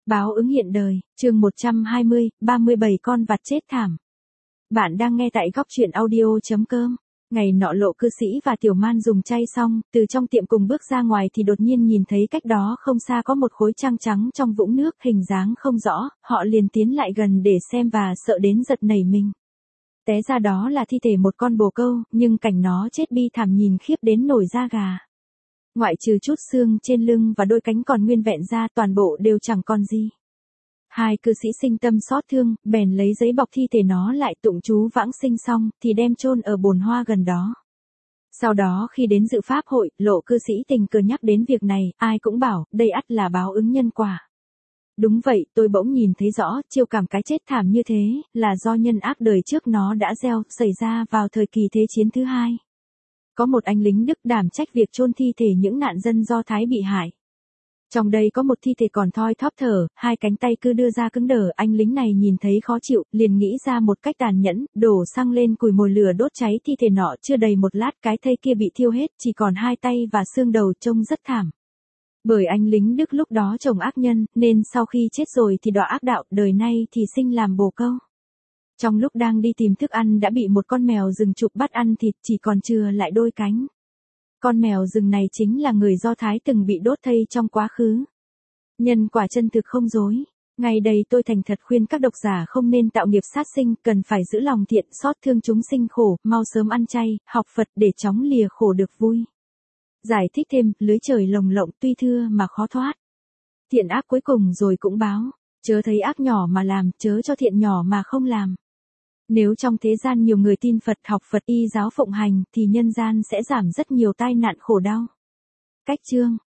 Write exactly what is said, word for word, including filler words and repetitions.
Báo ứng hiện đời, chương một trăm hai mươi, ba mươi bảy con vặt chết thảm. Bạn đang nghe tại góc truyện audio chấm com. Ngày nọ Lộ Cư Sĩ và Tiểu Man dùng chay xong, từ trong tiệm cùng bước ra ngoài thì đột nhiên nhìn thấy cách đó không xa có một khối trăng trắng trong vũng nước hình dáng không rõ, họ liền tiến lại gần để xem và sợ đến giật nảy mình. Té ra đó là thi thể một con bồ câu, nhưng cảnh nó chết bi thảm nhìn khiếp đến nổi da gà. Ngoại trừ chút xương trên lưng và đôi cánh còn nguyên vẹn ra, toàn bộ đều chẳng còn gì. Hai cư sĩ sinh tâm xót thương, bèn lấy giấy bọc thi thể nó lại, tụng chú vãng sinh xong, thì đem chôn ở bồn hoa gần đó. Sau đó khi đến dự pháp hội, Lộ cư sĩ tình cờ nhắc đến việc này, ai cũng bảo, đây ắt là báo ứng nhân quả. Đúng vậy, tôi bỗng nhìn thấy rõ, chiêu cảm cái chết thảm như thế, là do nhân ác đời trước nó đã gieo, xảy ra vào thời kỳ Thế chiến thứ hai. Có một anh lính Đức đảm trách việc chôn thi thể những nạn dân Do Thái bị hại. Trong đây có một thi thể còn thoi thóp thở, hai cánh tay cứ đưa ra cứng đờ, anh lính này nhìn thấy khó chịu, liền nghĩ ra một cách tàn nhẫn, đổ xăng lên củi mồi lửa đốt cháy thi thể nọ, chưa đầy một lát cái thây kia bị thiêu hết, chỉ còn hai tay và xương đầu, trông rất thảm. Bởi anh lính Đức lúc đó trồng ác nhân, nên sau khi chết rồi thì đọa ác đạo, đời nay thì sinh làm bồ câu. Trong lúc đang đi tìm thức ăn đã bị một con mèo rừng chụp bắt ăn thịt, chỉ còn chừa lại đôi cánh. Con mèo rừng này chính là người Do Thái từng bị đốt thây trong quá khứ. Nhân quả chân thực không dối. Ngày đây tôi thành thật khuyên các độc giả không nên tạo nghiệp sát sinh, cần phải giữ lòng thiện, xót thương chúng sinh khổ, mau sớm ăn chay, học Phật để chóng lìa khổ được vui. Giải thích thêm, lưới trời lồng lộng tuy thưa mà khó thoát. Thiện ác cuối cùng rồi cũng báo, chớ thấy ác nhỏ mà làm, chớ cho thiện nhỏ mà không làm. Nếu trong thế gian nhiều người tin Phật, học Phật, y giáo phụng hành, thì nhân gian sẽ giảm rất nhiều tai nạn khổ đau. Cách chương